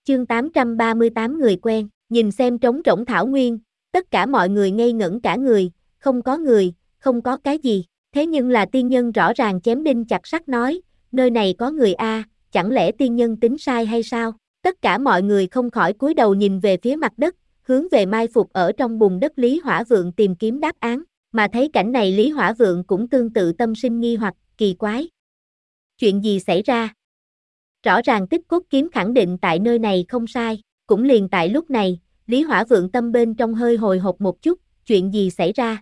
Chương 838 người quen, nhìn xem trống rỗng thảo nguyên, tất cả mọi người ngây ngẩn cả người, người, không có cái gì, thế nhưng là tiên nhân rõ ràng chém đinh chặt sắt nói, nơi này có người a, chẳng lẽ tiên nhân tính sai hay sao? Tất cả mọi người không khỏi cúi đầu nhìn về phía mặt đất, hướng về mai phục ở trong bùn đất Lý Hỏa Vượng tìm kiếm đáp án, mà thấy cảnh này Lý Hỏa Vượng cũng tương tự tâm sinh nghi hoặc, kỳ quái. Chuyện gì xảy ra? Rõ ràng tích cốt kiếm khẳng định tại nơi này không sai, cũng liền tại lúc này, Lý Hỏa Vượng tâm bên trong hơi hồi hộp một chút, chuyện gì xảy ra?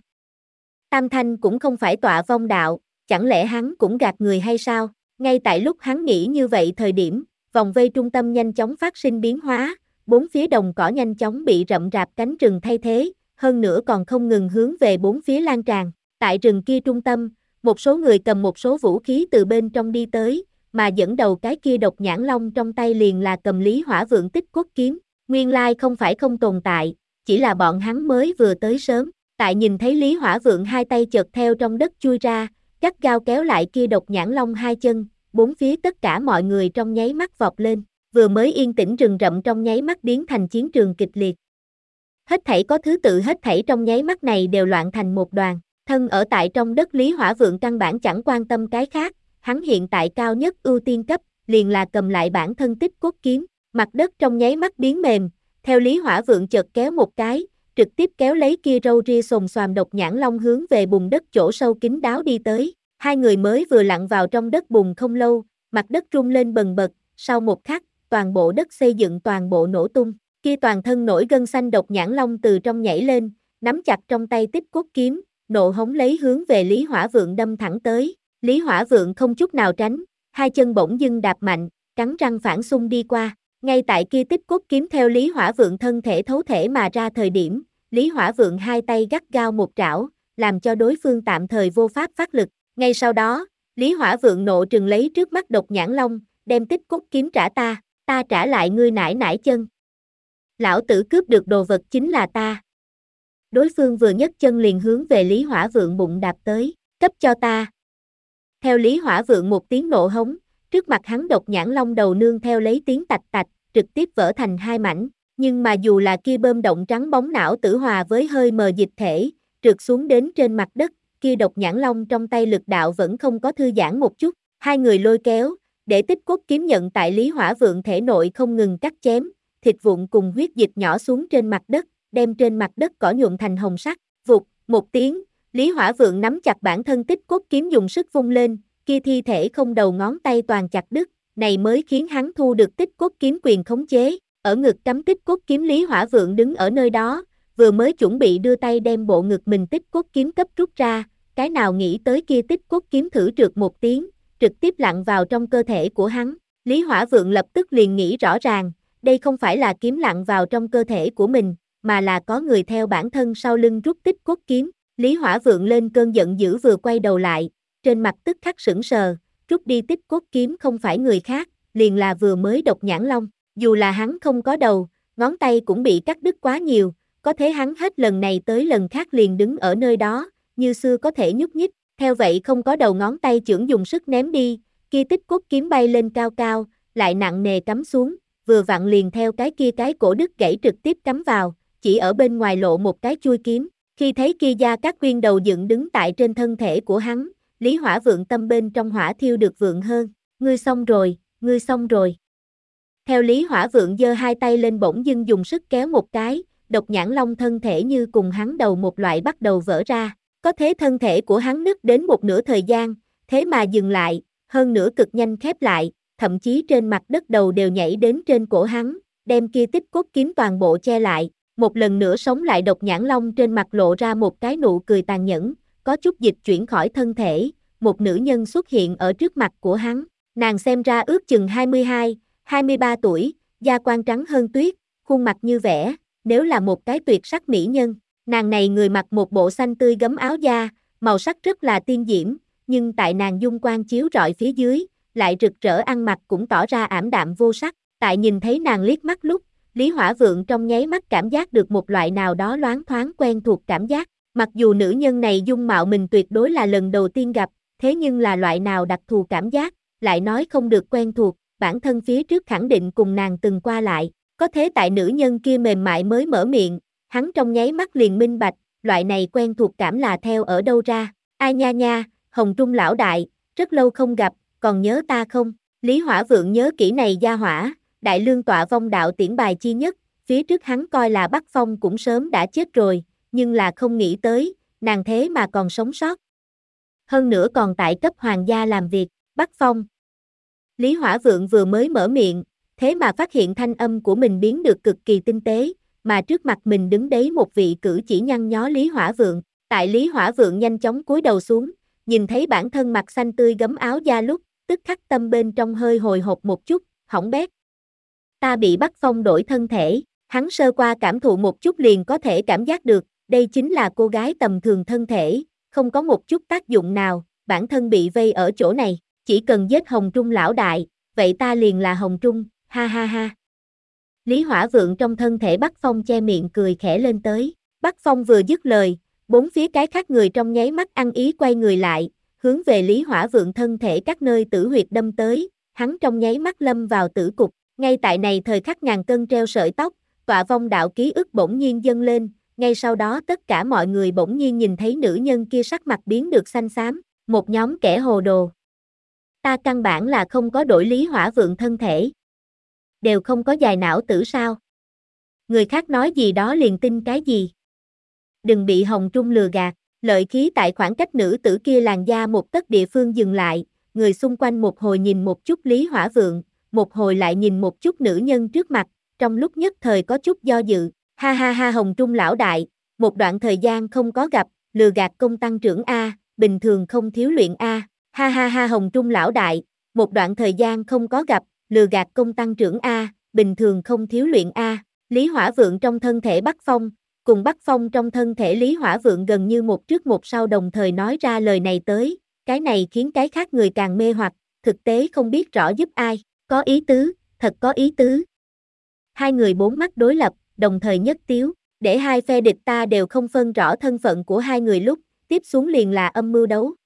Tam Thanh cũng không phải tọa vong đạo, chẳng lẽ hắn cũng gạt người hay sao? Ngay tại lúc hắn nghĩ như vậy thời điểm, vòng vây trung tâm nhanh chóng phát sinh biến hóa, bốn phía đồng cỏ nhanh chóng bị rậm rạp cánh rừng thay thế, hơn nữa còn không ngừng hướng về bốn phía lan tràn. Tại rừng kia trung tâm, một số người cầm một số vũ khí từ bên trong đi tới, mà dẫn đầu cái kia độc nhãn long trong tay liền là cầm Lý Hỏa Vượng tích cốt kiếm. Nguyên lai không phải không tồn tại, chỉ là bọn hắn mới vừa tới sớm. Tại nhìn thấy Lý Hỏa Vượng hai tay chợt theo trong đất chui ra, gắt gao kéo lại kia độc nhãn long hai chân, bốn phía tất cả mọi người trong nháy mắt vọt lên, vừa mới yên tĩnh rừng rậm trong nháy mắt biến thành chiến trường kịch liệt. Hết thảy có thứ tự, hết thảy trong nháy mắt này đều loạn thành một đoàn, thân ở tại trong đất Lý Hỏa Vượng căn bản chẳng quan tâm cái khác, hắn hiện tại cao nhất ưu tiên cấp, liền là cầm lại bản thân tích cốt kiếm, mặt đất trong nháy mắt biến mềm, theo Lý Hỏa Vượng chợt kéo một cái, trực tiếp kéo lấy kia râu ria xồm xoàm độc nhãn long hướng về bùn đất chỗ sâu kín đáo đi tới. Hai người mới vừa lặn vào trong đất bùn không lâu, mặt đất rung lên bần bật, sau một khắc, toàn bộ đất xây dựng toàn bộ nổ tung. Kia toàn thân nổi gân xanh độc nhãn long từ trong nhảy lên, nắm chặt trong tay tích cốt kiếm, nộ hống lấy hướng về Lý Hỏa Vượng đâm thẳng tới. Lý Hỏa Vượng không chút nào tránh, hai chân bỗng dưng đạp mạnh, cắn răng phản xung đi qua. Ngay tại kia tích cốt kiếm theo Lý Hỏa Vượng thân thể thấu thể mà ra thời điểm, Lý Hỏa Vượng hai tay gắt gao một trảo, làm cho đối phương tạm thời vô pháp phát lực. Ngay sau đó, Lý Hỏa Vượng nộ trừng lấy trước mắt độc nhãn long, đem tích cốt kiếm trả ta trả lại ngươi nải nải chân. Lão tử cướp được đồ vật chính là ta. Đối phương vừa nhấc chân liền hướng về Lý Hỏa Vượng bụng đạp tới, cấp cho ta. Theo Lý Hỏa Vượng một tiếng nộ hống, trước mặt hắn độc nhãn long đầu nương theo lấy tiếng tạch tạch, trực tiếp vỡ thành hai mảnh. Nhưng mà dù là kia bơm động trắng bóng não tử hòa với hơi mờ dịch thể, trượt xuống đến trên mặt đất, kia độc nhãn long trong tay lực đạo vẫn không có thư giãn một chút. Hai người lôi kéo, để tích cốt kiếm nhận tại Lý Hỏa Vượng thể nội không ngừng cắt chém, thịt vụn cùng huyết dịch nhỏ xuống trên mặt đất, đem trên mặt đất cỏ nhuộm thành hồng sắc. Vụt, một tiếng, Lý Hỏa Vượng nắm chặt bản thân tích cốt kiếm dùng sức vung lên, kia thi thể không đầu ngón tay toàn chặt đứt, này mới khiến hắn thu được tích cốt kiếm quyền khống chế. Ở ngực cắm tích cốt kiếm Lý Hỏa Vượng đứng ở nơi đó, vừa mới chuẩn bị đưa tay đem bộ ngực mình tích cốt kiếm cấp rút ra, cái nào nghĩ tới kia tích cốt kiếm thử trượt một tiếng, trực tiếp lặn vào trong cơ thể của hắn. Lý Hỏa Vượng lập tức liền nghĩ rõ ràng, đây không phải là kiếm lặn vào trong cơ thể của mình, mà là có người theo bản thân sau lưng rút tích cốt kiếm. Lý Hỏa Vượng lên cơn giận dữ vừa quay đầu lại, trên mặt tức khắc sững sờ, rút đi tích cốt kiếm không phải người khác, liền là vừa mới độc nhãn long. Dù là hắn không có đầu, ngón tay cũng bị cắt đứt quá nhiều, có thế hắn hết lần này tới lần khác liền đứng ở nơi đó, như xưa có thể nhúc nhích, theo vậy không có đầu ngón tay chưởng dùng sức ném đi, kia tích cốt kiếm bay lên cao cao, lại nặng nề cắm xuống, vừa vặn liền theo cái kia cái cổ đứt gãy trực tiếp cắm vào, chỉ ở bên ngoài lộ một cái chui kiếm, khi thấy kia Gia Cát Quyên đầu dựng đứng tại trên thân thể của hắn, Lý Hỏa Vượng tâm bên trong hỏa thiêu được vượng hơn, ngươi xong rồi, ngươi xong rồi. Theo Lý Hỏa Vượng giơ hai tay lên bỗng dưng dùng sức kéo một cái, độc nhãn long thân thể như cùng hắn đầu một loại bắt đầu vỡ ra, có thế thân thể của hắn nứt đến một nửa thời gian, thế mà dừng lại, hơn nữa cực nhanh khép lại, thậm chí trên mặt đất đầu đều nhảy đến trên cổ hắn, đem kia tích cốt kiếm toàn bộ che lại, một lần nữa sống lại độc nhãn long trên mặt lộ ra một cái nụ cười tàn nhẫn, có chút dịch chuyển khỏi thân thể, một nữ nhân xuất hiện ở trước mặt của hắn, nàng xem ra ước chừng 22-23 tuổi, da quan trắng hơn tuyết, khuôn mặt như vẽ, nếu là một cái tuyệt sắc mỹ nhân, nàng này người mặc một bộ xanh tươi gấm áo da, màu sắc rất là tiên diễm, nhưng tại nàng dung quang chiếu rọi phía dưới, lại rực rỡ ăn mặc cũng tỏ ra ảm đạm vô sắc, tại nhìn thấy nàng liếc mắt lúc, Lý Hỏa Vượng trong nháy mắt cảm giác được một loại nào đó loáng thoáng quen thuộc cảm giác, mặc dù nữ nhân này dung mạo mình tuyệt đối là lần đầu tiên gặp, thế nhưng là loại nào đặc thù cảm giác, lại nói không được quen thuộc, bản thân phía trước khẳng định cùng nàng từng qua lại, có thế tại nữ nhân kia mềm mại mới mở miệng, hắn trong nháy mắt liền minh bạch, loại này quen thuộc cảm là theo ở đâu ra, ai nha nha, Hồng Trung lão đại, rất lâu không gặp, còn nhớ ta không? Lý Hỏa Vượng nhớ kỹ này gia hỏa, đại lương tọa vong đạo tiễn bài chi nhất, phía trước hắn coi là Bắc Phong cũng sớm đã chết rồi, nhưng là không nghĩ tới, nàng thế mà còn sống sót. Hơn nữa còn tại cấp hoàng gia làm việc, Bắc Phong. Lý Hỏa Vượng vừa mới mở miệng, thế mà phát hiện thanh âm của mình biến được cực kỳ tinh tế, mà trước mặt mình đứng đấy một vị cử chỉ nhăn nhó Lý Hỏa Vượng. Tại Lý Hỏa Vượng nhanh chóng cúi đầu xuống, nhìn thấy bản thân mặt xanh tươi gấm áo da lúc, tức khắc tâm bên trong hơi hồi hộp một chút, hỏng bét. Ta bị Bắc Phong đổi thân thể, hắn sơ qua cảm thụ một chút liền có thể cảm giác được, đây chính là cô gái tầm thường thân thể, không có một chút tác dụng nào, bản thân bị vây ở chỗ này, chỉ cần giết Hồng Trung lão đại, vậy ta liền là Hồng Trung, ha ha ha. Lý Hỏa Vượng trong thân thể Bắc Phong che miệng cười khẽ lên tới, Bắc Phong vừa dứt lời, bốn phía cái khác người trong nháy mắt ăn ý quay người lại, hướng về Lý Hỏa Vượng thân thể các nơi tử huyệt đâm tới, hắn trong nháy mắt lâm vào tử cục, ngay tại này thời khắc ngàn cân treo sợi tóc, tọa vong đạo ký ức bỗng nhiên dâng lên, ngay sau đó tất cả mọi người bỗng nhiên nhìn thấy nữ nhân kia sắc mặt biến được xanh xám, một nhóm kẻ hồ đồ. Ta căn bản là không có đổi Lý Hỏa Vượng thân thể. Đều không có dài não tử sao? Người khác nói gì đó liền tin cái gì? Đừng bị Hồng Trung lừa gạt, lợi khí tại khoảng cách nữ tử kia làn da một tấc địa phương dừng lại, người xung quanh một hồi nhìn một chút Lý Hỏa Vượng, một hồi lại nhìn một chút nữ nhân trước mặt, trong lúc nhất thời có chút do dự, ha ha ha Hồng Trung lão đại, một đoạn thời gian không có gặp, lừa gạt công tăng trưởng A, bình thường không thiếu luyện A, ha ha ha Hồng Trung lão đại, một đoạn thời gian không có gặp, lừa gạt công tăng trưởng A, bình thường không thiếu luyện A, Lý Hỏa Vượng trong thân thể Bắc Phong, cùng Bắc Phong trong thân thể Lý Hỏa Vượng gần như một trước một sau đồng thời nói ra lời này tới, cái này khiến cái khác người càng mê hoặc, thực tế không biết rõ giúp ai, có ý tứ, thật có ý tứ. Hai người bốn mắt đối lập, đồng thời nhất tiếu, để hai phe địch ta đều không phân rõ thân phận của hai người lúc, tiếp xuống liền là âm mưu đấu.